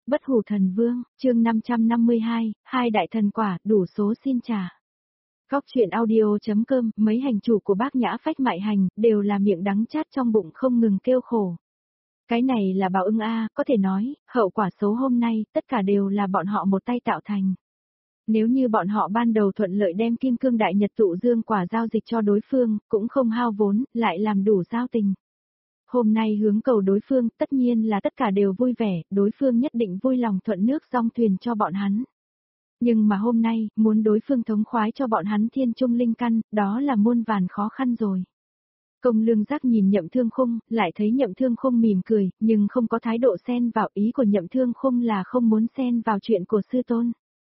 Bất hủ thần vương, chương 552, hai đại thần quả, đủ số xin trả. Góc truyện audio.com, mấy hành chủ của bác Nhã Phách Mại Hành, đều là miệng đắng chát trong bụng không ngừng kêu khổ. Cái này là báo ứng a, có thể nói, hậu quả xấu hôm nay, tất cả đều là bọn họ một tay tạo thành. Nếu như bọn họ ban đầu thuận lợi đem kim cương đại nhật tụ dương quả giao dịch cho đối phương, cũng không hao vốn, lại làm đủ giao tình. Hôm nay hướng cầu đối phương, tất nhiên là tất cả đều vui vẻ, đối phương nhất định vui lòng thuận nước dong thuyền cho bọn hắn. Nhưng mà hôm nay, muốn đối phương thống khoái cho bọn hắn thiên trung linh căn, đó là muôn vàn khó khăn rồi. Công Lương Giác nhìn Nhậm Thương Khung, lại thấy Nhậm Thương Khung mỉm cười, nhưng không có thái độ xen vào, ý của Nhậm Thương Khung là không muốn xen vào chuyện của sư tôn.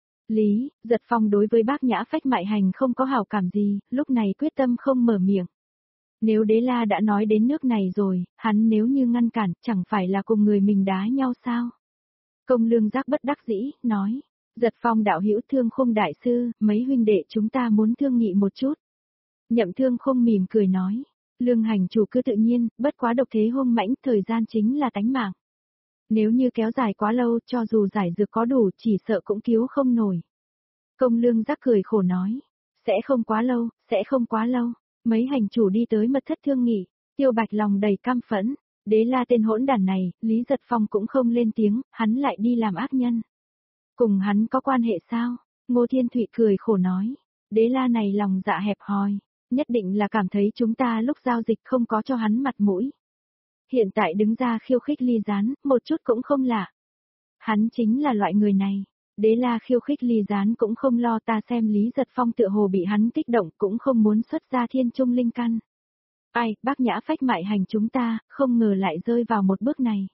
Lý, Giật Phong đối với bác Nhã Phách Mại Hành không có hảo cảm gì, lúc này quyết tâm không mở miệng. Nếu Đế La đã nói đến nước này rồi, hắn nếu như ngăn cản, chẳng phải là cùng người mình đá nhau sao? Công Lương Giác bất đắc dĩ, nói, Giật Phong đạo hữu Thương Khung đại sư, mấy huynh đệ chúng ta muốn thương nghị một chút. Nhậm Thương Khung mỉm cười nói, Lương hành chủ cứ tự nhiên, bất quá độc thế hung mãnh, thời gian chính là tánh mạng. Nếu như kéo dài quá lâu, cho dù giải dược có đủ, chỉ sợ cũng cứu không nổi. Công Lương Giác cười khổ nói, sẽ không quá lâu, sẽ không quá lâu. Mấy hành chủ đi tới mật thất thương nghị, Tiêu Bạch lòng đầy căm phẫn, Đế La tên hỗn đản này, Lý Giật Phong cũng không lên tiếng, hắn lại đi làm ác nhân. Cùng hắn có quan hệ sao? Ngô Thiên Thụy cười khổ nói, Đế La này lòng dạ hẹp hòi, nhất định là cảm thấy chúng ta lúc giao dịch không có cho hắn mặt mũi. Hiện tại đứng ra khiêu khích Ly Gián, một chút cũng không lạ. Hắn chính là loại người này. Đế La khiêu khích Ly Gián cũng không lo, ta xem Lý Giật Phong tựa hồ bị hắn kích động, cũng không muốn xuất ra thiên trung linh căn. Ai, bác Nhã Phách Mại Hành chúng ta, không ngờ lại rơi vào một bước này.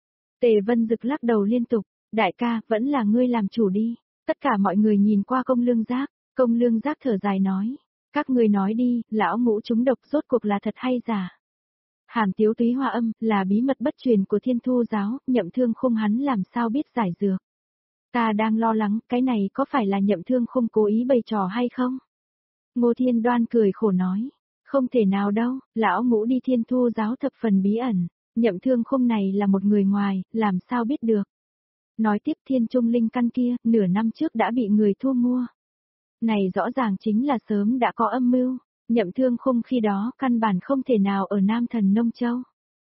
Tề Vân Dực lắc đầu liên tục, đại ca, vẫn là ngươi làm chủ đi. Tất cả mọi người nhìn qua Công Lương Giác, Công Lương Giác thở dài nói, các ngươi nói đi, lão ngũ chúng độc rốt cuộc là thật hay giả. Hàm Tiếu Túy Hoa Âm, là bí mật bất truyền của Thiên Thu giáo, Nhậm Thương Khung hắn làm sao biết giải dược. Ta đang lo lắng, cái này có phải là Nhậm Thương Khung cố ý bày trò hay không? Ngô Thiên Đoan cười khổ nói, không thể nào đâu, lão ngũ đi Thiên Thu giáo thập phần bí ẩn, Nhậm Thương Khung này là một người ngoài, làm sao biết được. Nói tiếp thiên trung linh căn kia, nửa năm trước đã bị người thu mua. Này rõ ràng chính là sớm đã có âm mưu, Nhậm Thương Khung khi đó căn bản không thể nào ở Nam Thần Nông Châu.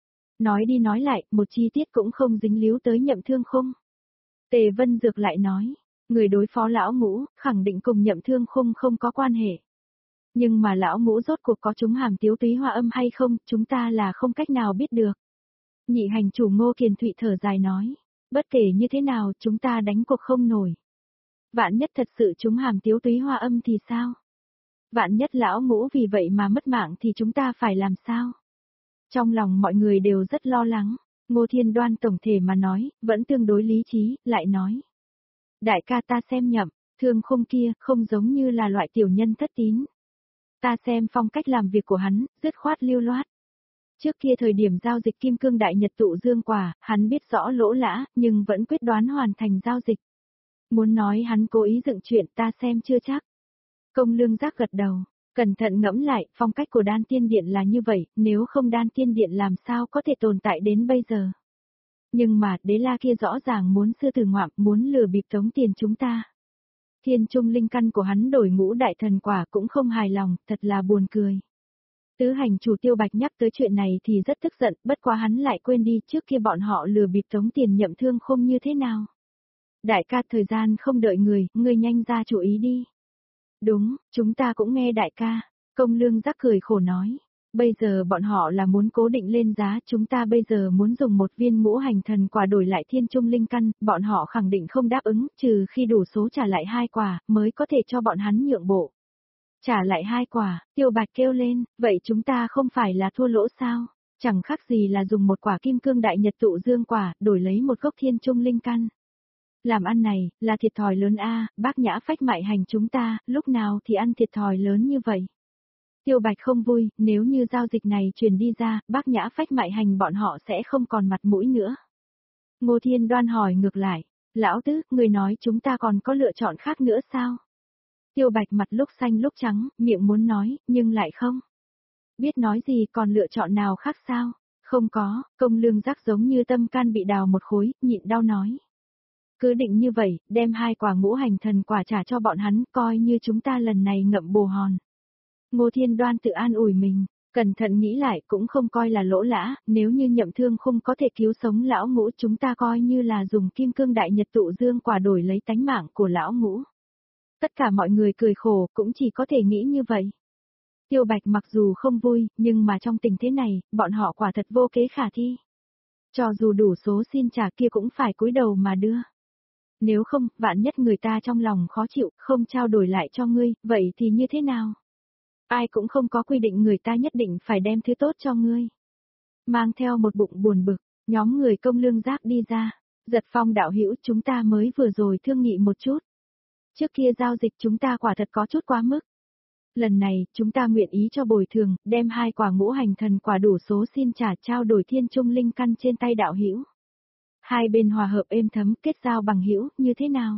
Nói đi nói lại, một chi tiết cũng không dính líu tới Nhậm Thương Khung. Tề Vân Dược lại nói, người đối phó lão ngũ, khẳng định cùng Nhậm Thương Khung không có quan hệ. Nhưng mà lão ngũ rốt cuộc có chúng Hàm Tiếu Túy Hoa Âm hay không, chúng ta là không cách nào biết được. Nhị hành chủ Ngô Kiền Thụy thở dài nói, bất kể như thế nào, chúng ta đánh cuộc không nổi. Vạn nhất thật sự chúng Hàm Tiếu Túy Hoa Âm thì sao? Vạn nhất lão ngũ vì vậy mà mất mạng thì chúng ta phải làm sao? Trong lòng mọi người đều rất lo lắng. Ngô Thiên Đoan tổng thể mà nói, vẫn tương đối lý trí, lại nói. Đại ca ta xem nhậm, Thương Khung kia, không giống như là loại tiểu nhân thất tín. Ta xem phong cách làm việc của hắn, dứt khoát lưu loát. Trước kia thời điểm giao dịch kim cương đại nhật tụ dương quả, hắn biết rõ lỗ lã, nhưng vẫn quyết đoán hoàn thành giao dịch. Muốn nói hắn cố ý dựng chuyện ta xem chưa chắc. Công Lương Giác gật đầu. Cẩn thận ngẫm lại, phong cách của Đan Tiên Điện là như vậy, nếu không Đan Tiên Điện làm sao có thể tồn tại đến bây giờ. Nhưng mà, Đế La kia rõ ràng muốn sư tử ngoạm, muốn lừa bịp tống tiền chúng ta. Thiên trung linh căn của hắn đổi ngũ đại thần quả cũng không hài lòng, thật là buồn cười. Tứ hành chủ Tiêu Bạch nhắc tới chuyện này thì rất tức giận, bất quá hắn lại quên đi trước kia bọn họ lừa bịp tống tiền Nhậm Thương Khung như thế nào. Đại ca thời gian không đợi người, ngươi nhanh ra chủ ý đi. Đúng, chúng ta cũng nghe đại ca. Công Lương Giác cười khổ nói. Bây giờ bọn họ là muốn cố định lên giá, chúng ta bây giờ muốn dùng một viên ngũ hành thần quả đổi lại thiên trung linh căn, bọn họ khẳng định không đáp ứng, trừ khi đủ số trả lại 2 quả, mới có thể cho bọn hắn nhượng bộ. Trả lại 2 quả, Tiêu Bạch kêu lên, vậy chúng ta không phải là thua lỗ sao? Chẳng khác gì là dùng một quả kim cương đại nhật tụ dương quả, đổi lấy một gốc thiên trung linh căn. Làm ăn này, là thiệt thòi lớn a, bác Nhã Phách Mại Hành chúng ta, lúc nào thì ăn thiệt thòi lớn như vậy. Tiêu Bạch không vui, nếu như giao dịch này truyền đi ra, bác Nhã Phách Mại Hành bọn họ sẽ không còn mặt mũi nữa. Ngô Thiên Đoan hỏi ngược lại, lão tứ, người nói chúng ta còn có lựa chọn khác nữa sao? Tiêu Bạch mặt lúc xanh lúc trắng, miệng muốn nói, nhưng lại không. Biết nói gì còn lựa chọn nào khác sao? Không có, Công Lương Giác giống như tâm can bị đào một khối, nhịn đau nói. Cứ định như vậy, đem 2 quả ngũ hành thần quả trả cho bọn hắn, coi như chúng ta lần này ngậm bồ hòn. Ngô Thiên Đoan tự an ủi mình, cẩn thận nghĩ lại cũng không coi là lỗ lã, nếu như Nhậm Thương Khung có thể cứu sống lão ngũ chúng ta coi như là dùng kim cương đại nhật tụ dương quả đổi lấy tánh mạng của lão ngũ. Tất cả mọi người cười khổ cũng chỉ có thể nghĩ như vậy. Tiêu Bạch mặc dù không vui, nhưng mà trong tình thế này, bọn họ quả thật vô kế khả thi. Cho dù đủ số xin trả kia cũng phải cúi đầu mà đưa. Nếu không, vạn nhất người ta trong lòng khó chịu, không trao đổi lại cho ngươi, vậy thì như thế nào? Ai cũng không có quy định người ta nhất định phải đem thứ tốt cho ngươi. Mang theo một bụng buồn bực, nhóm người công lương giác đi ra. Giật Phong đạo hữu chúng ta mới vừa rồi thương nghị một chút. Trước kia giao dịch chúng ta quả thật có chút quá mức. Lần này, chúng ta nguyện ý cho bồi thường, đem 2 quả ngũ hành thần quả đủ số xin trả trao đổi thiên trung linh căn trên tay đạo hữu. Hai bên hòa hợp êm thấm kết giao bằng hữu, như thế nào?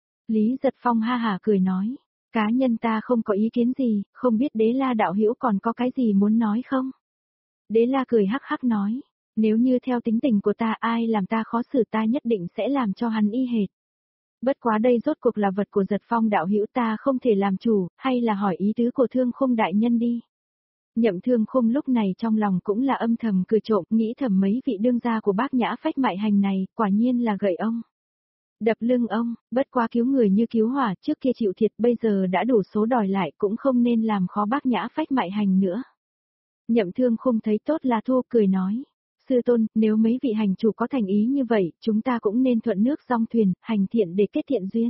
Lý Giật Phong ha hả cười nói, cá nhân ta không có ý kiến gì, không biết Đế La đạo hữu còn có cái gì muốn nói không? Đế La cười hắc hắc nói, nếu như theo tính tình của ta ai làm ta khó xử ta nhất định sẽ làm cho hắn y hệt. Bất quá đây rốt cuộc là vật của Giật Phong đạo hữu ta không thể làm chủ, hay là hỏi ý tứ của Thương Khung đại nhân đi. Nhậm Thương Khung lúc này trong lòng cũng là âm thầm cười trộm, nghĩ thầm mấy vị đương gia của bác nhã phách mại hành này, quả nhiên là gậy ông. Đập lưng ông, bất quá cứu người như cứu hỏa, trước kia chịu thiệt bây giờ đã đủ số đòi lại cũng không nên làm khó bác nhã phách mại hành nữa. Nhậm Thương Khung thấy tốt là thô cười nói. Sư tôn, nếu mấy vị hành chủ có thành ý như vậy, chúng ta cũng nên thuận nước song thuyền, hành thiện để kết thiện duyên.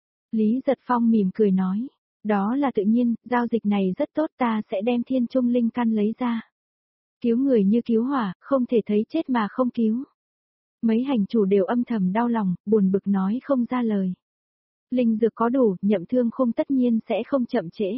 Lý Giật Phong mỉm cười nói, đó là tự nhiên, giao dịch này rất tốt ta sẽ đem thiên trung linh căn lấy ra. Cứu người như cứu hỏa, không thể thấy chết mà không cứu. Mấy hành chủ đều âm thầm đau lòng, buồn bực nói không ra lời. Linh dược có đủ, Nhậm Thương Khung tất nhiên sẽ không chậm trễ.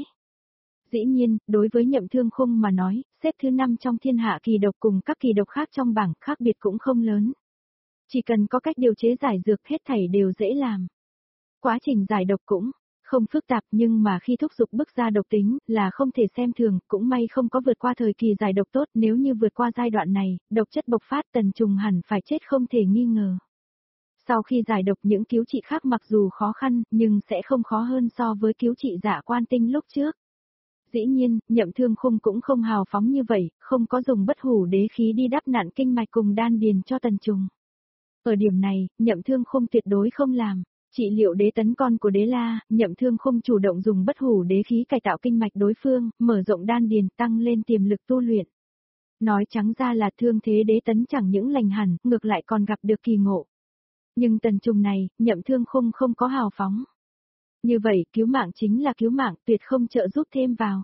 Dĩ nhiên, đối với Nhậm Thương Khung mà nói, xếp thứ 5 trong thiên hạ kỳ độc cùng các kỳ độc khác trong bảng khác biệt cũng không lớn. Chỉ cần có cách điều chế giải dược hết thảy đều dễ làm. Quá trình giải độc cũng không phức tạp nhưng mà khi thúc giục bức ra độc tính là không thể xem thường, cũng may không có vượt qua thời kỳ giải độc tốt, nếu như vượt qua giai đoạn này, độc chất bộc phát Tần Trùng hẳn phải chết không thể nghi ngờ. Sau khi giải độc những cứu trị khác mặc dù khó khăn, nhưng sẽ không khó hơn so với cứu trị Dạ Quan Tinh lúc trước. Dĩ nhiên, Nhậm Thương Khung cũng không hào phóng như vậy, không có dùng bất hủ đế khí đi đắp nặn kinh mạch cùng đan điền cho Tần Trùng. Ở điểm này, Nhậm Thương Khung tuyệt đối không làm. Trị liệu đế tấn con của Đế La, Nhậm Thương Khung chủ động dùng bất hủ đế khí cải tạo kinh mạch đối phương, mở rộng đan điền, tăng lên tiềm lực tu luyện. Nói trắng ra là thương thế đế tấn chẳng những lành hẳn, ngược lại còn gặp được kỳ ngộ. Nhưng Tần Trùng này, Nhậm Thương Khung không có hào phóng. Như vậy, cứu mạng chính là cứu mạng, tuyệt không trợ giúp thêm vào.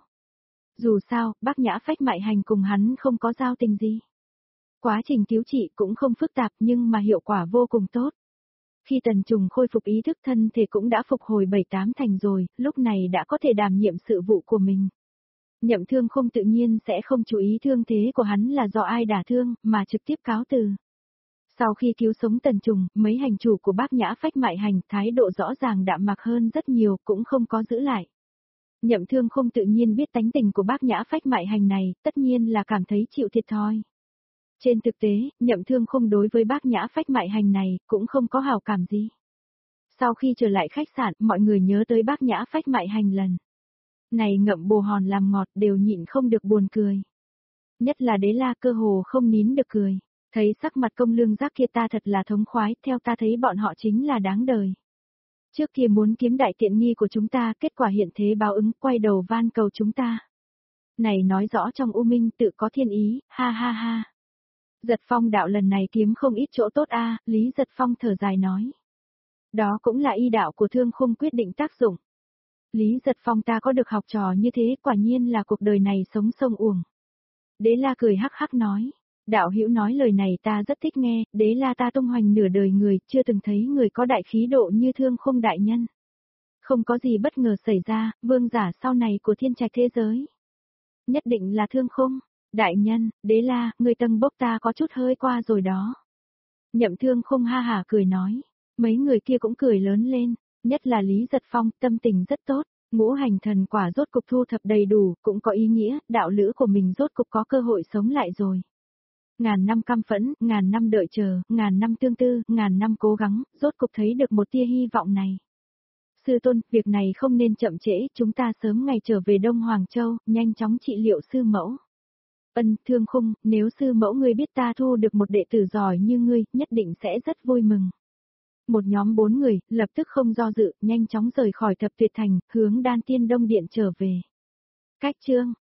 Dù sao, bác nhã phách mại hành cùng hắn không có giao tình gì. Quá trình cứu trị cũng không phức tạp nhưng mà hiệu quả vô cùng tốt. Khi Tần Trùng khôi phục ý thức thân thể cũng đã phục hồi 7-8 thành rồi, lúc này đã có thể đảm nhiệm sự vụ của mình. Nhậm Thương Khung tự nhiên sẽ không chú ý thương thế của hắn là do ai đả thương, mà trực tiếp cáo từ. Sau khi cứu sống Tần Trùng, mấy hành chủ của bác nhã phách mại hành thái độ rõ ràng đạm mạc hơn rất nhiều cũng không có giữ lại. Nhậm Thương Khung tự nhiên biết tánh tình của bác nhã phách mại hành này, tất nhiên là cảm thấy chịu thiệt thòi. Trên thực tế, Nhậm Thương Khung đối với bác nhã phách mại hành này, cũng không có hảo cảm gì. Sau khi trở lại khách sạn, mọi người nhớ tới bác nhã phách mại hành lần này ngậm bồ hòn làm ngọt đều nhịn không được buồn cười. Nhất là Đế La cơ hồ không nín được cười. Thấy sắc mặt công lương giác kia ta thật là thống khoái, theo ta thấy bọn họ chính là đáng đời. Trước kia muốn kiếm đại tiện nghi của chúng ta, kết quả hiện thế báo ứng, quay đầu van cầu chúng ta. Này nói rõ trong U Minh tự có thiên ý, ha ha ha. Giật Phong đạo lần này kiếm không ít chỗ tốt a, Lý Giật Phong thở dài nói. Đó cũng là y đạo của Thương Khung quyết định tác dụng. Lý Giật Phong ta có được học trò như thế, quả nhiên là cuộc đời này sống sông uổng. Đế La cười hắc hắc nói. Đạo hữu nói lời này ta rất thích nghe, Đế La ta tung hoành nửa đời người, chưa từng thấy người có đại khí độ như Thương Khung đại nhân. Không có gì bất ngờ xảy ra, vương giả sau này của thiên trạch thế giới. Nhất định là Thương Khung, đại nhân, Đế La, người tầng bốc ta có chút hơi qua rồi đó. Nhậm Thương Khung ha hả cười nói, mấy người kia cũng cười lớn lên, nhất là Lý Giật Phong, tâm tình rất tốt. Ngũ hành thần quả rốt cục thu thập đầy đủ, cũng có ý nghĩa, đạo lữ của mình rốt cục có cơ hội sống lại rồi. Ngàn năm căm phẫn, ngàn năm đợi chờ, ngàn năm tương tư, ngàn năm cố gắng, rốt cục thấy được một tia hy vọng này. Sư tôn, việc này không nên chậm trễ, chúng ta sớm ngày trở về Đông Hoàng Châu, nhanh chóng trị liệu sư mẫu. Thương Khung, nếu sư mẫu ngươi biết ta thu được một đệ tử giỏi như ngươi, nhất định sẽ rất vui mừng. Một nhóm 4 người, lập tức không do dự, nhanh chóng rời khỏi Thập Tuyệt Thành, hướng Đan Tiên Đông Điện trở về. Cách chương